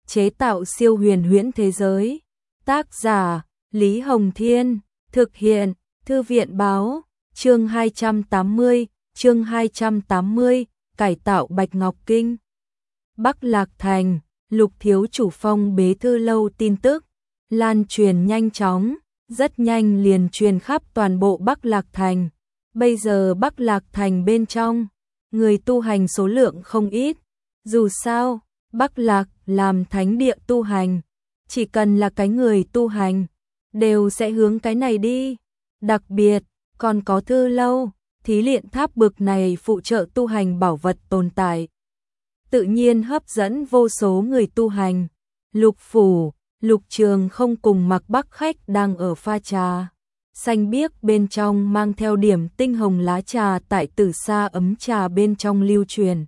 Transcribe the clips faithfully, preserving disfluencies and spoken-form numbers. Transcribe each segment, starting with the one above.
chế tạo siêu huyền huyễn thế giới. Tác giả Lý Hồng Thiên, thực hiện Thư viện Báo. Chương hai trăm tám mươi, chương hai trăm tám mươi, cải tạo Bạch Ngọc Kinh. Bắc Lạc Thành, Lục thiếu chủ phong bế thư lâu tin tức lan truyền nhanh chóng, rất nhanh liền truyền khắp toàn bộ Bắc Lạc Thành. Bây giờ Bắc Lạc Thành bên trong, người tu hành số lượng không ít. Dù sao, Bắc Lạc làm thánh địa tu hành, chỉ cần là cái người tu hành, đều sẽ hướng cái này đi. Đặc biệt, còn có thư lâu, thí luyện tháp bực này phụ trợ tu hành bảo vật tồn tại. Tự nhiên hấp dẫn vô số người tu hành. Lục phủ, Lục Trường không cùng Mặc Bắc Khách đang ở pha trà. Xanh biếc bên trong mang theo điểm tinh hồng lá trà tại từ xa ấm trà bên trong lưu truyền.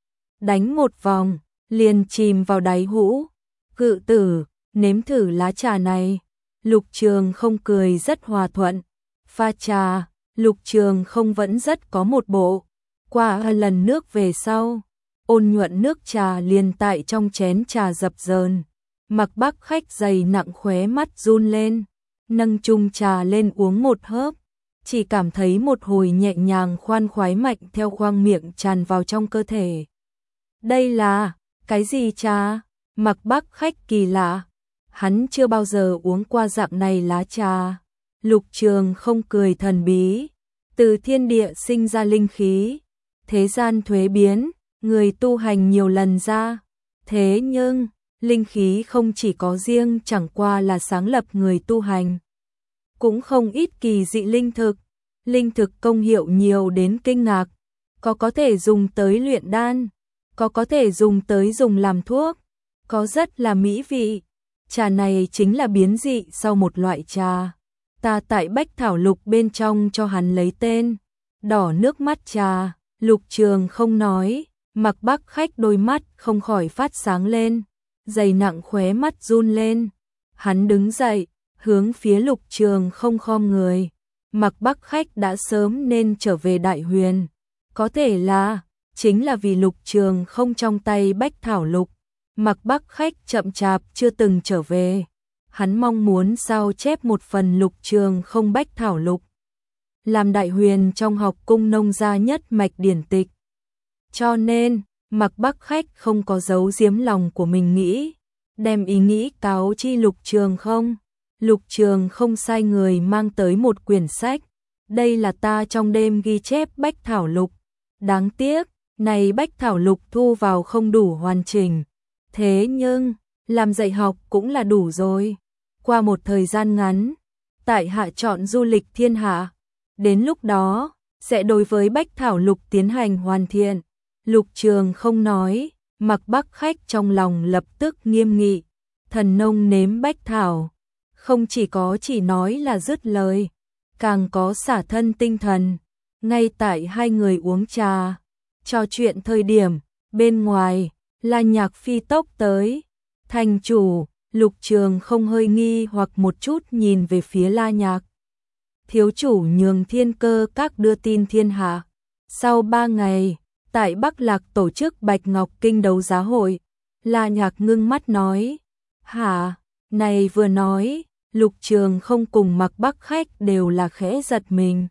Đánh một vòng, liền chìm vào đáy hũ. Cự tử, nếm thử lá trà này. Lục Trường không cười rất hòa thuận. Pha trà, Lục Trường không vẫn rất có một bộ. Qua lần nước về sau, ôn nhuận nước trà liền tại trong chén trà dập dờn. Mặc Bắc Khách dày nặng khóe mắt run lên, nâng chung trà lên uống một hớp, chỉ cảm thấy một hồi nhẹ nhàng khoan khoái mạnh theo khoang miệng tràn vào trong cơ thể. Đây là cái gì trà? Mặc Bắc Khách kỳ lạ, hắn chưa bao giờ uống qua dạng này lá trà. Lục Trường không cười thần bí, từ thiên địa sinh ra linh khí, thế gian thuế biến, người tu hành nhiều lần ra. Thế nhưng, linh khí không chỉ có riêng chẳng qua là sáng lập người tu hành. Cũng không ít kỳ dị linh thực, linh thực công hiệu nhiều đến kinh ngạc, có có thể dùng tới luyện đan, có có thể dùng tới dùng làm thuốc, có rất là mỹ vị. Trà này chính là biến dị sau một loại trà. Ta tại Bách Thảo Lục bên trong cho hắn lấy tên, đỏ nước mắt trà. Lục Trường không nói, Mặc Bắc Khách đôi mắt không khỏi phát sáng lên, dày nặng khóe mắt run lên. Hắn đứng dậy, hướng phía Lục Trường không khom người. Mặc Bắc Khách đã sớm nên trở về Đại Huyền, có thể là chính là vì Lục Trường không trong tay Bách Thảo Lục, Mặc Bắc Khách chậm chạp chưa từng trở về. Hắn mong muốn sao chép một phần Lục Trường không Bách Thảo Lục, làm Đại Huyền trong học cung nông gia nhất mạch điển tịch. Cho nên, Mặc Bắc Khách không có giấu giếm lòng của mình nghĩ, đem ý nghĩ cáo chi Lục Trường không. Lục Trường không sai người mang tới một quyển sách. Đây là ta trong đêm ghi chép Bách Thảo Lục. Đáng tiếc, này Bách Thảo Lục thu vào không đủ hoàn chỉnh. Thế nhưng, làm dạy học cũng là đủ rồi. Qua một thời gian ngắn, tại hạ chọn du lịch thiên hạ. Đến lúc đó, sẽ đối với Bách Thảo Lục tiến hành hoàn thiện. Lục Trường không nói, Mặc Bắc Khách trong lòng lập tức nghiêm nghị. Thần nông nếm Bách Thảo, không chỉ có chỉ nói là dứt lời, càng có xả thân tinh thần. Ngay tại hai người uống trà, trò chuyện thời điểm, bên ngoài, La Nhạc phi tốc tới. Thành chủ, Lục Trường không hơi nghi hoặc một chút nhìn về phía La Nhạc. Thiếu chủ nhường Thiên Cơ Các đưa tin thiên hạ. Sau ba ngày, tại Bắc Lạc tổ chức Bạch Ngọc Kinh đấu giá hội. La Nhạc ngưng mắt nói, hả, này vừa nói, Lục Trường không cùng Mặc Bắc Khách đều là khẽ giật mình.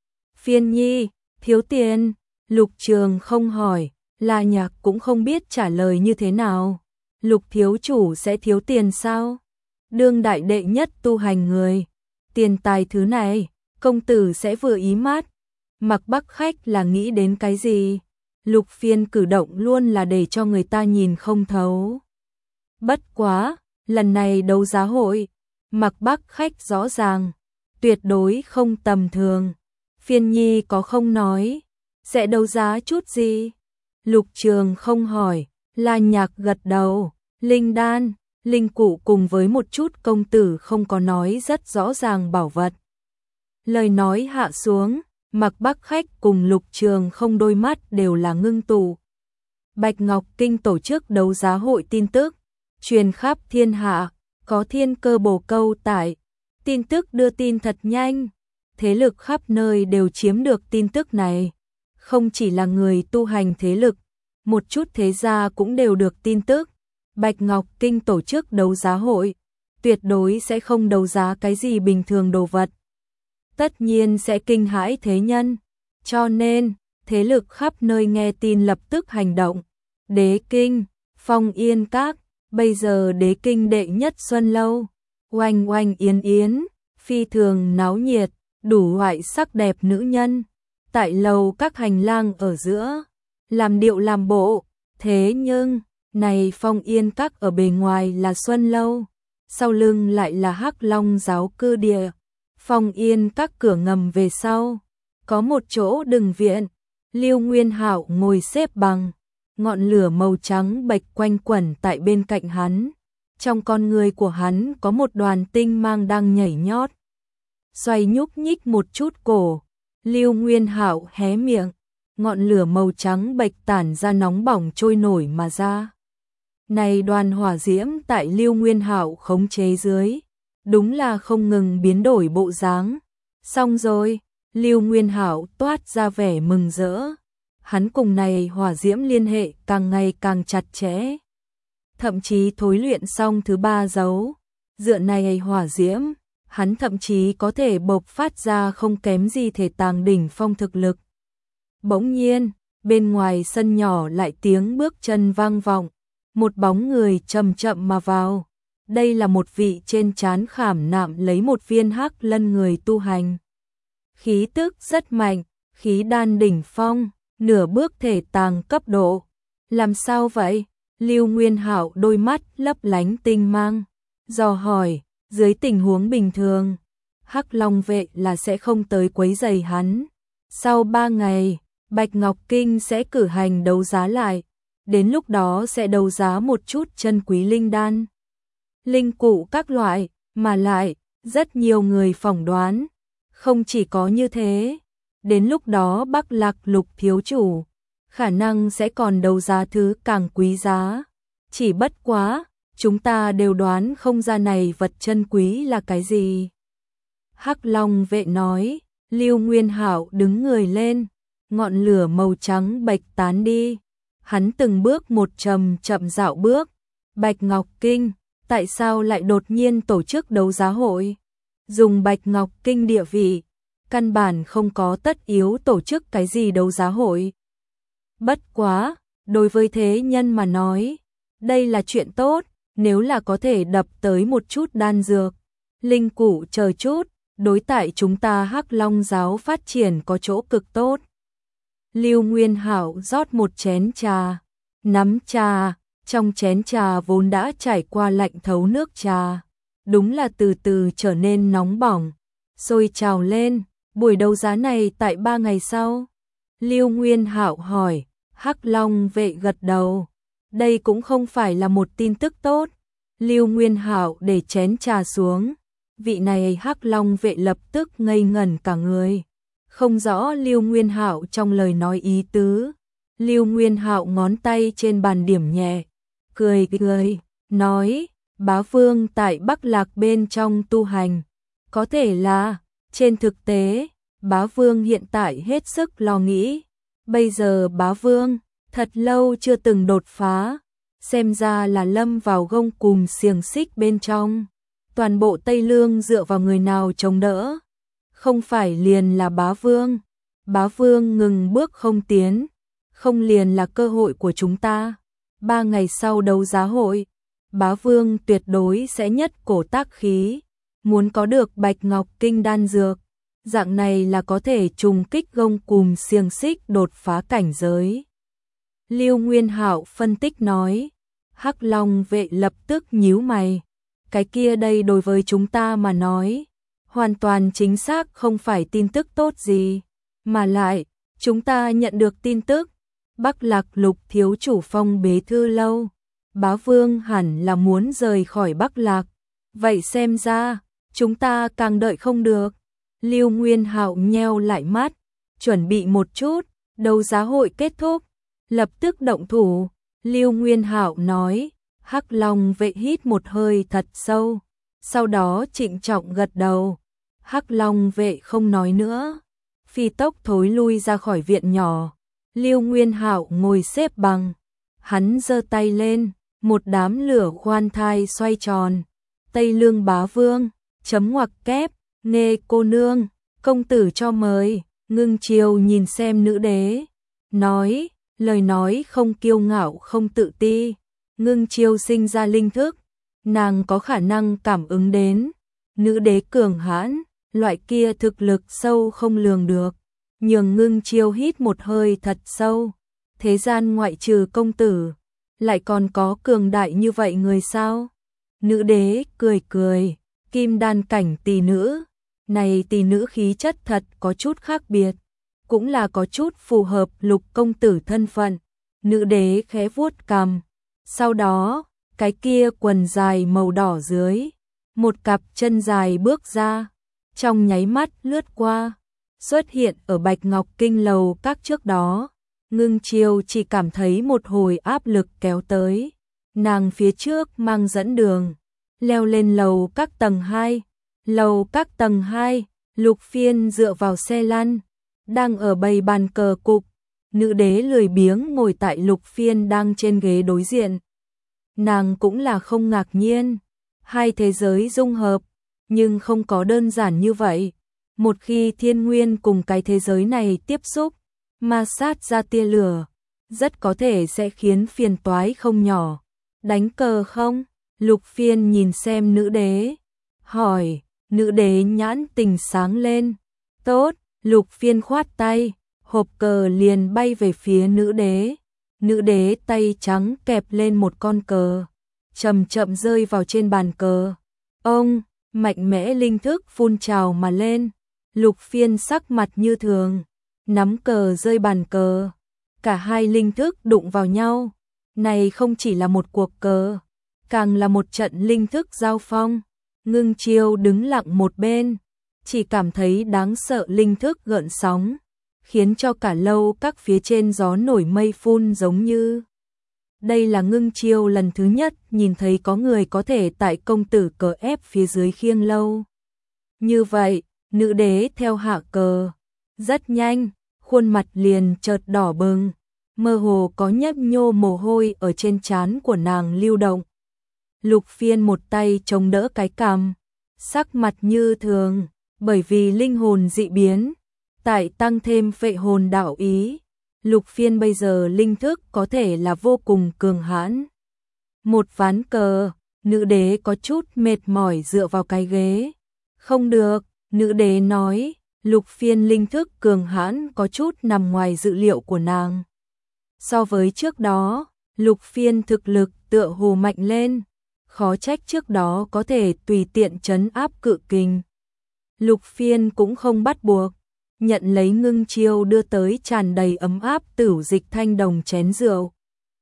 Phiên nhi, thiếu tiền, Lục Trường không hỏi, La Nhạc cũng không biết trả lời như thế nào. Lục thiếu chủ sẽ thiếu tiền sao? Đương đại đệ nhất tu hành người, tiền tài thứ này, công tử sẽ vừa ý mát. Mặc Bắc Khách là nghĩ đến cái gì? Lục Phiên cử động luôn là để cho người ta nhìn không thấu. Bất quá, lần này đấu giá hội, Mặc Bắc Khách rõ ràng, tuyệt đối không tầm thường. Phiên nhi có không nói, sẽ đấu giá chút gì? Lục Trường không hỏi, La Nhạc gật đầu, linh đan, linh cụ cùng với một chút công tử không có nói rất rõ ràng bảo vật. Lời nói hạ xuống, Mặc Bắc Khách cùng Lục Trường không đôi mắt đều là ngưng tụ. Bạch Ngọc Kinh tổ chức đấu giá hội tin tức, truyền khắp thiên hạ, có Thiên Cơ bổ câu tại. Tin tức đưa tin thật nhanh, thế lực khắp nơi đều chiếm được tin tức này. Không chỉ là người tu hành thế lực, một chút thế gia cũng đều được tin tức. Bạch Ngọc Kinh tổ chức đấu giá hội, tuyệt đối sẽ không đấu giá cái gì bình thường đồ vật. Tất nhiên sẽ kinh hãi thế nhân, cho nên thế lực khắp nơi nghe tin lập tức hành động. Đế Kinh, Phong Yên Các, bây giờ Đế Kinh đệ nhất Xuân Lâu, oanh oanh yến yến, phi thường náo nhiệt, đủ loại sắc đẹp nữ nhân. Tại lầu các hành lang ở giữa, làm điệu làm bộ, thế nhưng, này Phong Yên Các ở bề ngoài là Xuân Lâu, sau lưng lại là Hắc Long giáo cư địa. Phong Yên Các cửa ngầm về sau, có một chỗ đừng viện, Lưu Nguyên Hạo ngồi xếp bằng, ngọn lửa màu trắng bạch quanh quẩn tại bên cạnh hắn. Trong con người của hắn có một đoàn tinh mang đang nhảy nhót, xoay nhúc nhích một chút cổ. Lưu Nguyên Hạo hé miệng, ngọn lửa màu trắng bạch tản ra nóng bỏng trôi nổi mà ra. Này đoàn hỏa diễm tại Lưu Nguyên Hạo khống chế dưới, đúng là không ngừng biến đổi bộ dáng. Xong rồi, Lưu Nguyên Hạo toát ra vẻ mừng rỡ. Hắn cùng này hỏa diễm liên hệ càng ngày càng chặt chẽ. Thậm chí thối luyện xong thứ ba dấu, dựa này hỏa diễm, hắn thậm chí có thể bộc phát ra không kém gì thể tàng đỉnh phong thực lực. Bỗng nhiên, bên ngoài sân nhỏ lại tiếng bước chân vang vọng, một bóng người chậm chậm mà vào. Đây là một vị trên trán khảm nạm lấy một viên hắc lân người tu hành. Khí tức rất mạnh, khí đan đỉnh phong, nửa bước thể tàng cấp độ. Làm sao vậy? Lưu Nguyên Hạo đôi mắt lấp lánh tinh mang, dò hỏi, dưới tình huống bình thường, Hắc Long vệ là sẽ không tới quấy rầy hắn. Sau ba ngày, Bạch Ngọc Kinh sẽ cử hành đấu giá lại, đến lúc đó sẽ đấu giá một chút chân quý linh đan, linh cụ các loại, mà lại, rất nhiều người phỏng đoán, không chỉ có như thế, đến lúc đó Bắc Lạc Lục thiếu chủ, khả năng sẽ còn đấu giá thứ càng quý giá. Chỉ bất quá, chúng ta đều đoán không ra này vật chân quý là cái gì. Hắc Long vệ nói, Lưu Nguyên Hạo đứng người lên, ngọn lửa màu trắng bạch tán đi. Hắn từng bước một chậm chậm dạo bước. Bạch Ngọc Kinh, tại sao lại đột nhiên tổ chức đấu giá hội? Dùng Bạch Ngọc Kinh địa vị, căn bản không có tất yếu tổ chức cái gì đấu giá hội. Bất quá, đối với thế nhân mà nói, đây là chuyện tốt, nếu là có thể đập tới một chút đan dược, linh cụ chờ chút, đối tại chúng ta Hắc Long giáo phát triển có chỗ cực tốt. Lưu Nguyên Hạo rót một chén trà, nắm trà, trong chén trà vốn đã trải qua lạnh thấu nước trà, đúng là từ từ trở nên nóng bỏng, sôi trào lên. Buổi đấu giá này tại ba ngày sau. Lưu Nguyên Hạo hỏi, Hắc Long vệ gật đầu. Đây cũng không phải là một tin tức tốt. Lưu Nguyên Hạo để chén trà xuống. Vị này Hắc Long vệ lập tức ngây ngẩn cả người, không rõ Lưu Nguyên Hạo trong lời nói ý tứ. Lưu Nguyên Hạo ngón tay trên bàn điểm nhẹ, cười cười, nói, bá vương tại Bắc Lạc bên trong tu hành, có thể là, trên thực tế, bá vương hiện tại hết sức lo nghĩ. Bây giờ bá vương, thật lâu chưa từng đột phá, xem ra là lâm vào gông cùm xiềng xích bên trong. Toàn bộ Tây Lương dựa vào người nào chống đỡ? Không phải liền là bá vương. Bá vương ngừng bước không tiến, không liền là cơ hội của chúng ta. Ba ngày sau đấu giá hội, bá vương tuyệt đối sẽ nhất cổ tác khí, muốn có được Bạch Ngọc Kinh đan dược. Dạng này là có thể trùng kích gông cùm xiềng xích đột phá cảnh giới. Lưu Nguyên Hạo phân tích nói. Hắc Long vệ lập tức nhíu mày. Cái kia đây đối với chúng ta mà nói, hoàn toàn chính xác không phải tin tức tốt gì. Mà lại, chúng ta nhận được tin tức, Bắc Lạc Lục thiếu chủ phong bế thư lâu. Bá vương hẳn là muốn rời khỏi Bắc Lạc. Vậy xem ra, chúng ta càng đợi không được. Lưu Nguyên Hạo nheo lại mắt, chuẩn bị một chút, đấu giá hội kết thúc, lập tức động thủ. Lưu Nguyên Hạo nói. Hắc Long vệ hít một hơi thật sâu, sau đó trịnh trọng gật đầu. Hắc Long vệ không nói nữa, phi tốc thối lui ra khỏi viện nhỏ. Lưu Nguyên Hạo ngồi xếp bằng, hắn giơ tay lên, một đám lửa khoan thai xoay tròn. Tây Lương bá vương, chấm ngoặc kép, Nghê cô nương, công tử cho mời. Ngưng Chiêu nhìn xem nữ đế, nói, lời nói không kiêu ngạo không tự ti. Ngưng Chiêu sinh ra linh thức, nàng có khả năng cảm ứng đến nữ đế cường hãn, loại kia thực lực sâu không lường được. Nhường Ngưng Chiêu hít một hơi thật sâu, thế gian ngoại trừ công tử, lại còn có cường đại như vậy người sao? Nữ đế cười cười, kim đan cảnh tỷ nữ, này tỷ nữ khí chất thật có chút khác biệt, cũng là có chút phù hợp Lục công tử thân phận. Nữ đế khẽ vuốt cằm, sau đó, cái kia quần dài màu đỏ dưới, một cặp chân dài bước ra, trong nháy mắt lướt qua, xuất hiện ở Bạch Ngọc Kinh lầu các trước đó. Ngưng Chiêu chỉ cảm thấy một hồi áp lực kéo tới, nàng phía trước mang dẫn đường, leo lên lầu các tầng hai. Lầu các tầng hai, Lục Phiên dựa vào xe lăn, đang ở bày bàn cờ cục. Nữ đế lười biếng ngồi tại Lục Phiên đang trên ghế đối diện. Nàng cũng là không ngạc nhiên, hai thế giới dung hợp, nhưng không có đơn giản như vậy. Một khi thiên nguyên cùng cái thế giới này tiếp xúc, ma sát ra tia lửa, rất có thể sẽ khiến phiền toái không nhỏ. Đánh cờ không? Lục Phiên nhìn xem nữ đế, hỏi. Nữ đế nhãn tình sáng lên. Tốt, Lục Phiên khoát tay, hộp cờ liền bay về phía nữ đế. Nữ đế tay trắng kẹp lên một con cờ, chậm chậm rơi vào trên bàn cờ. Ông, mạnh mẽ linh thức phun trào mà lên. Lục Phiên sắc mặt như thường, nắm cờ rơi bàn cờ. Cả hai linh thức đụng vào nhau. Này không chỉ là một cuộc cờ, càng là một trận linh thức giao phong. Ngưng Chiêu đứng lặng một bên, chỉ cảm thấy đáng sợ linh thức gợn sóng, khiến cho cả lâu các phía trên gió nổi mây phun giống như. Đây là Ngưng Chiêu lần thứ nhất nhìn thấy có người có thể tại công tử cờ ép phía dưới khiêng lâu. Như vậy, nữ đế theo hạ cờ, rất nhanh, khuôn mặt liền chợt đỏ bừng, mơ hồ có nhấp nhô mồ hôi ở trên trán của nàng lưu động. Lục Phiên một tay chống đỡ cái cằm, sắc mặt như thường, bởi vì linh hồn dị biến, tại tăng thêm phệ hồn đạo ý. Lục Phiên bây giờ linh thức có thể là vô cùng cường hãn. Một ván cờ, nữ đế có chút mệt mỏi dựa vào cái ghế. Không được, nữ đế nói, Lục Phiên linh thức cường hãn có chút nằm ngoài dự liệu của nàng. So với trước đó, Lục Phiên thực lực tựa hồ mạnh lên, khó trách trước đó có thể tùy tiện trấn áp cự kình. Lục Phiên cũng không bắt buộc, nhận lấy Ngưng Chiêu đưa tới tràn đầy ấm áp tửu dịch thanh đồng chén rượu.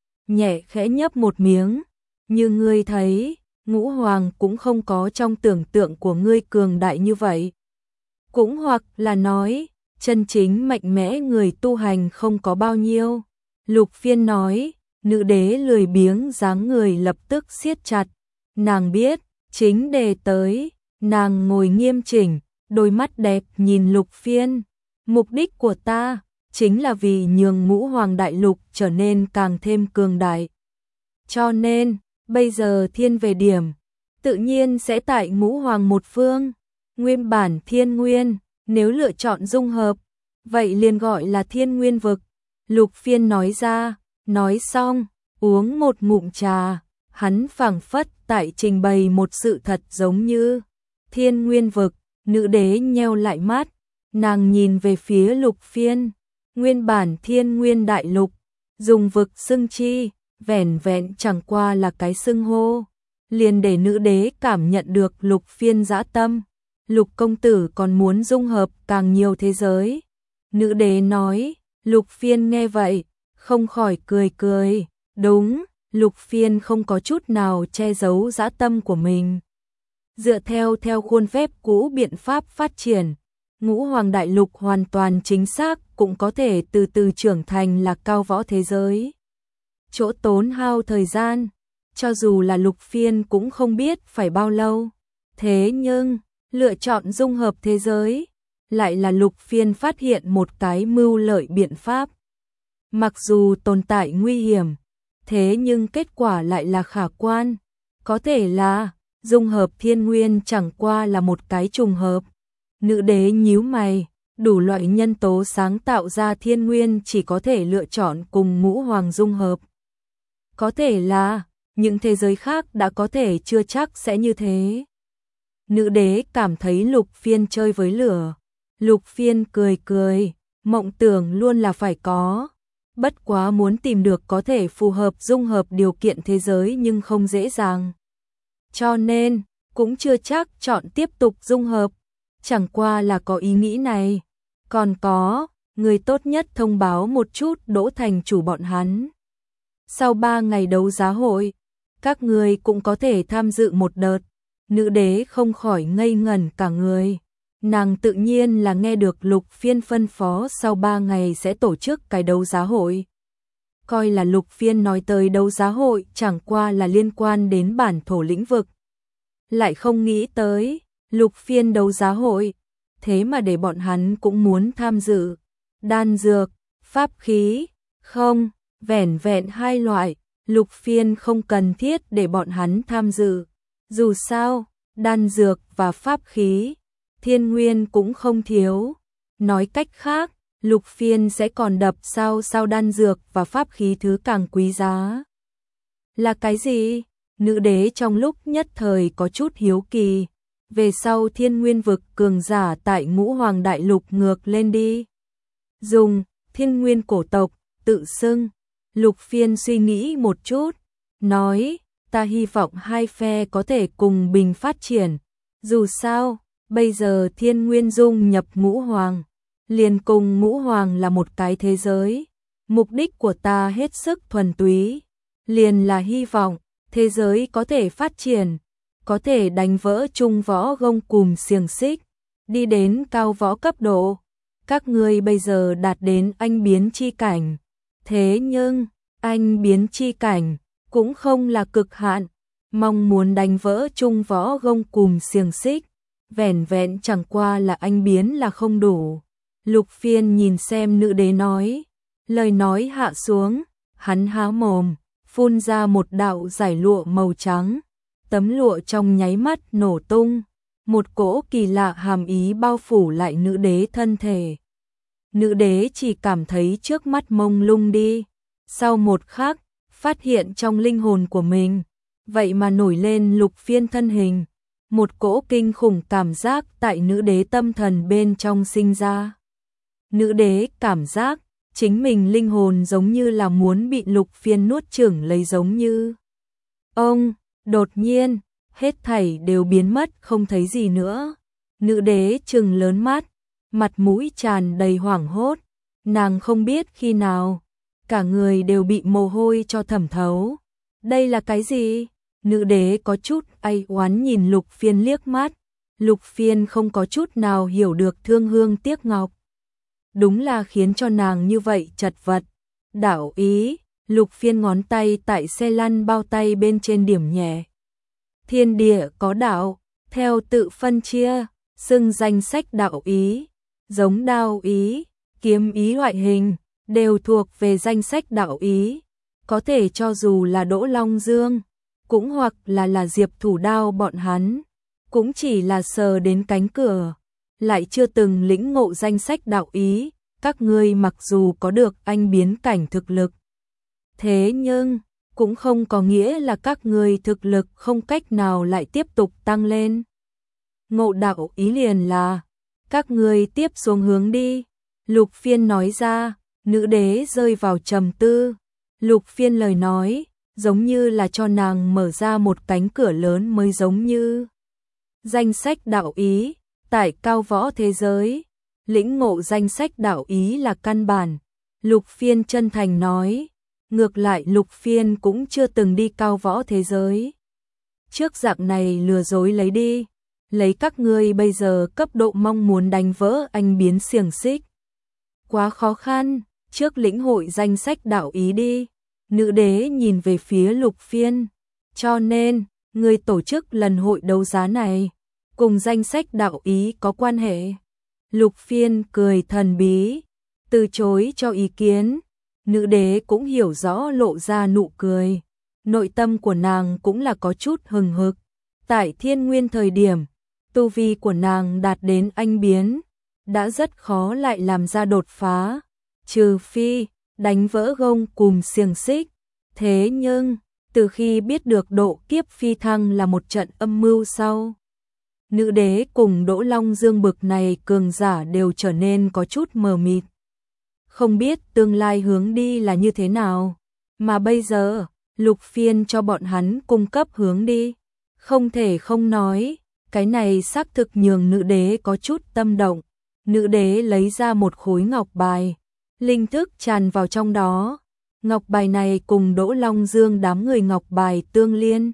Nhẹ khẽ nhấp một miếng, như ngươi thấy, Ngũ Hoàng cũng không có trong tưởng tượng của ngươi cường đại như vậy. Cũng hoặc là nói, chân chính mạnh mẽ người tu hành không có bao nhiêu. Lục Phiên nói, nữ đế lười biếng dáng người lập tức siết chặt. Nàng biết, chính đề tới, nàng ngồi nghiêm chỉnh, đôi mắt đẹp nhìn Lục Phiên. Mục đích của ta, chính là vì nhường Ngũ Hoàng đại lục trở nên càng thêm cường đại. Cho nên, bây giờ thiên về điểm, tự nhiên sẽ tại Ngũ Hoàng một phương. Nguyên bản thiên nguyên, nếu lựa chọn dung hợp, vậy liền gọi là thiên nguyên vực. Lục Phiên nói ra, nói xong, uống một ngụm trà, hắn phảng phất tại trình bày một sự thật giống như thiên nguyên vực. Nữ đế nheo lại mắt, nàng nhìn về phía Lục Phiên. Nguyên bản thiên nguyên đại lục, dùng vực xưng chi, vẻn vẹn chẳng qua là cái xưng hô, liền để nữ đế cảm nhận được Lục Phiên dã tâm. Lục công tử còn muốn dung hợp càng nhiều thế giới. Nữ đế nói. Lục Phiên nghe vậy, không khỏi cười cười. Đúng, Lục Phiên không có chút nào che giấu dã tâm của mình. Dựa theo theo khuôn phép cũ biện pháp phát triển, Ngũ Hoàng đại lục hoàn toàn chính xác cũng có thể từ từ trưởng thành là cao võ thế giới. Chỗ tốn hao thời gian, cho dù là Lục Phiên cũng không biết phải bao lâu. Thế nhưng, lựa chọn dung hợp thế giới, lại là Lục Phiên phát hiện một cái mưu lợi biện pháp. Mặc dù tồn tại nguy hiểm, Thế nhưng kết quả lại là khả quan. Có thể là dung hợp thiên nguyên chẳng qua là một cái trùng hợp. Nữ đế nhíu mày, đủ loại nhân tố sáng tạo ra thiên nguyên chỉ có thể lựa chọn cùng ngũ hoàng dung hợp. Có thể là những thế giới khác đã có thể chưa chắc sẽ như thế. Nữ đế cảm thấy Lục Phiên chơi với lửa. Lục Phiên cười cười, mộng tưởng luôn là phải có. Bất quá muốn tìm được có thể phù hợp dung hợp điều kiện thế giới nhưng không dễ dàng. Cho nên, cũng chưa chắc chọn tiếp tục dung hợp. Chẳng qua là có ý nghĩ này. Còn có, người tốt nhất thông báo một chút Đỗ thành chủ bọn hắn. Sau ba ngày đấu giá hội, các người cũng có thể tham dự một đợt. Nữ đế không khỏi ngây ngẩn cả người. Nàng tự nhiên là nghe được Lục Phiên phân phó sau ba ngày sẽ tổ chức cái đấu giá hội. Coi là Lục Phiên nói tới đấu giá hội chẳng qua là liên quan đến bản thổ lĩnh vực. Lại không nghĩ tới, Lục Phiên đấu giá hội, thế mà để bọn hắn cũng muốn tham dự. Đan dược, pháp khí, không, vẻn vẹn hai loại, Lục Phiên không cần thiết để bọn hắn tham dự. Dù sao, đan dược và pháp khí, thiên nguyên cũng không thiếu. Nói cách khác, Lục Phiên sẽ còn đập sao sao đan dược và pháp khí thứ càng quý giá. Là cái gì? Nữ đế trong lúc nhất thời có chút hiếu kỳ. Về sau thiên nguyên vực cường giả tại ngũ hoàng đại lục ngược lên đi. Dùng, thiên nguyên cổ tộc, tự xưng. Lục Phiên suy nghĩ một chút, nói, ta hy vọng hai phe có thể cùng bình phát triển. Dù sao, bây giờ thiên nguyên dung nhập ngũ hoàng, liền cùng ngũ hoàng là một cái thế giới. Mục đích của ta hết sức thuần túy, liền là hy vọng thế giới có thể phát triển, có thể đánh vỡ trung võ gông cùm xiềng xích, đi đến cao võ cấp độ. Các ngươi bây giờ đạt đến anh biến chi cảnh. Thế nhưng, anh biến chi cảnh cũng không là cực hạn, mong muốn đánh vỡ trung võ gông cùm xiềng xích, vẻn vẹn chẳng qua là anh biến là không đủ. Lục Phiên nhìn xem nữ đế nói, lời nói hạ xuống, hắn há mồm, phun ra một đạo giải lụa màu trắng, tấm lụa trong nháy mắt nổ tung, một cỗ kỳ lạ hàm ý bao phủ lại nữ đế thân thể. Nữ đế chỉ cảm thấy trước mắt mông lung đi, sau một khắc, phát hiện trong linh hồn của mình, vậy mà nổi lên Lục Phiên thân hình, một cỗ kinh khủng cảm giác tại nữ đế tâm thần bên trong sinh ra. Nữ đế cảm giác chính mình linh hồn giống như là muốn bị Lục Phiên nuốt chửng lấy giống như. Ông, đột nhiên, hết thảy đều biến mất không thấy gì nữa. Nữ đế trừng lớn mắt, mặt mũi tràn đầy hoảng hốt, nàng không biết khi nào, cả người đều bị mồ hôi cho thẩm thấu. Đây là cái gì? Nữ đế có chút ai oán nhìn Lục Phiên liếc mắt. Lục Phiên không có chút nào hiểu được thương hương tiếc ngọc. Đúng là khiến cho nàng như vậy chật vật. Đạo ý, Lục Phiên ngón tay tại xe lăn bao tay bên trên điểm nhẹ. Thiên địa có đạo, theo tự phân chia, xưng danh sách đạo ý, giống đao ý, kiếm ý loại hình, đều thuộc về danh sách đạo ý. Có thể cho dù là Đỗ Long Dương, cũng hoặc là là Diệp Thủ Đao bọn hắn, cũng chỉ là sờ đến cánh cửa, lại chưa từng lĩnh ngộ danh sách đạo ý. Các ngươi mặc dù có được anh biến cảnh thực lực, thế nhưng cũng không có nghĩa là các ngươi thực lực không cách nào lại tiếp tục tăng lên. Ngộ đạo ý liền là các ngươi tiếp xuống hướng đi. Lục Phiên nói ra, nữ đế rơi vào trầm tư. Lục Phiên lời nói giống như là cho nàng mở ra một cánh cửa lớn mới giống như. Danh sách đạo ý, tại cao võ thế giới, lĩnh ngộ danh sách đạo ý là căn bản. Lục Phiên chân thành nói, ngược lại Lục Phiên cũng chưa từng đi cao võ thế giới. Trước dạng này lừa dối lấy đi, lấy các ngươi bây giờ cấp độ mong muốn đánh vỡ anh biến xiềng xích. Quá khó khăn, trước lĩnh hội danh sách đạo ý đi. Nữ đế nhìn về phía Lục Phiên, cho nên, người tổ chức lần hội đấu giá này, cùng danh sách đạo ý có quan hệ. Lục Phiên cười thần bí, từ chối cho ý kiến. Nữ đế cũng hiểu rõ lộ ra nụ cười. Nội tâm của nàng cũng là có chút hừng hực. Tại thiên nguyên thời điểm, tu vi của nàng đạt đến anh biến, đã rất khó lại làm ra đột phá, trừ phi đánh vỡ gông cùm xiềng xích. Thế nhưng, từ khi biết được độ kiếp phi thăng là một trận âm mưu sau, nữ đế cùng Đỗ Long Dương bực này cường giả đều trở nên có chút mờ mịt. Không biết tương lai hướng đi là như thế nào, mà bây giờ, Lục Phiên cho bọn hắn cung cấp hướng đi. Không thể không nói, cái này xác thực nhường nữ đế có chút tâm động. Nữ đế lấy ra một khối ngọc bài, linh thức tràn vào trong đó. Ngọc bài này cùng Đỗ Long Dương đám người ngọc bài tương liên,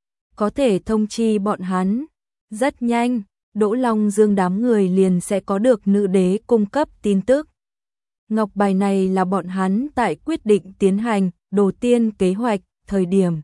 có thể thông chi bọn hắn. Rất nhanh, Đỗ Long Dương đám người liền sẽ có được nữ đế cung cấp tin tức. Ngọc bài này là bọn hắn tại quyết định tiến hành đồ tiên kế hoạch, thời điểm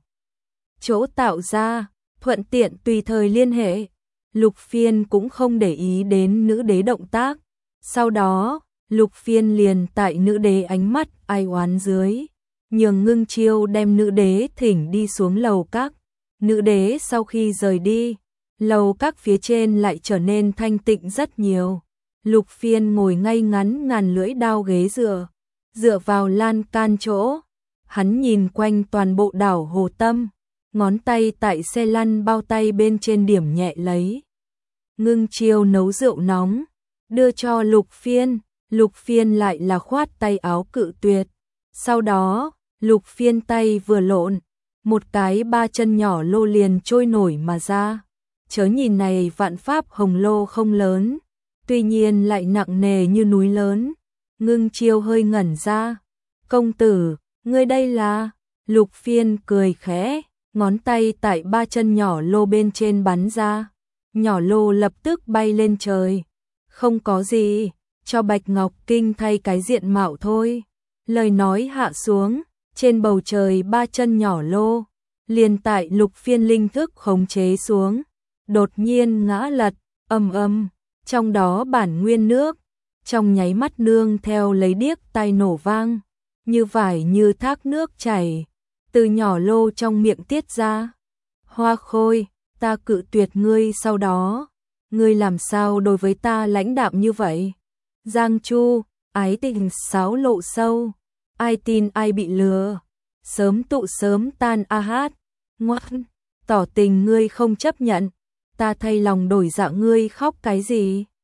chỗ tạo ra, thuận tiện tùy thời liên hệ. Lục Phiên cũng không để ý đến nữ đế động tác. Sau đó, Lục Phiên liền tại nữ đế ánh mắt ai oán dưới, nhường Ngưng Chiêu đem nữ đế thỉnh đi xuống lầu các. Nữ đế sau khi rời đi, lầu các phía trên lại trở nên thanh tịnh rất nhiều. Lục Phiên ngồi ngay ngắn ngàn lưỡi đao ghế dựa, dựa vào lan can chỗ. Hắn nhìn quanh toàn bộ đảo Hồ Tâm, ngón tay tại xe lăn bao tay bên trên điểm nhẹ lấy. Ngưng Chiêu nấu rượu nóng, đưa cho Lục Phiên. Lục Phiên lại là khoát tay áo cự tuyệt. Sau đó, Lục Phiên tay vừa lộn, một cái ba chân nhỏ lô liền trôi nổi mà ra. Chớ nhìn này vạn pháp hồng lô không lớn, tuy nhiên lại nặng nề như núi lớn. Ngưng Chiêu hơi ngẩn ra. Công tử, ngươi đây là? Lục Phiên cười khẽ, ngón tay tại ba chân nhỏ lô bên trên bắn ra. Nhỏ lô lập tức bay lên trời. Không có gì, cho Bạch Ngọc Kinh thay cái diện mạo thôi. Lời nói hạ xuống, trên bầu trời ba chân nhỏ lô, liền tại Lục Phiên linh thức khống chế xuống, đột nhiên ngã lật, ầm ầm, trong đó bản nguyên nước, trong nháy mắt nương theo lấy điếc tai nổ vang, như vải như thác nước chảy, từ nhỏ lô trong miệng tiết ra. Hoa Khôi, ta cự tuyệt ngươi sau đó, ngươi làm sao đối với ta lãnh đạm như vậy? Giang Chu, ái tình sáo lộ sâu, ai tin ai bị lừa, sớm tụ sớm tan a hát, ngoan, tỏ tình ngươi không chấp nhận, ta thay lòng đổi dạ ngươi khóc cái gì?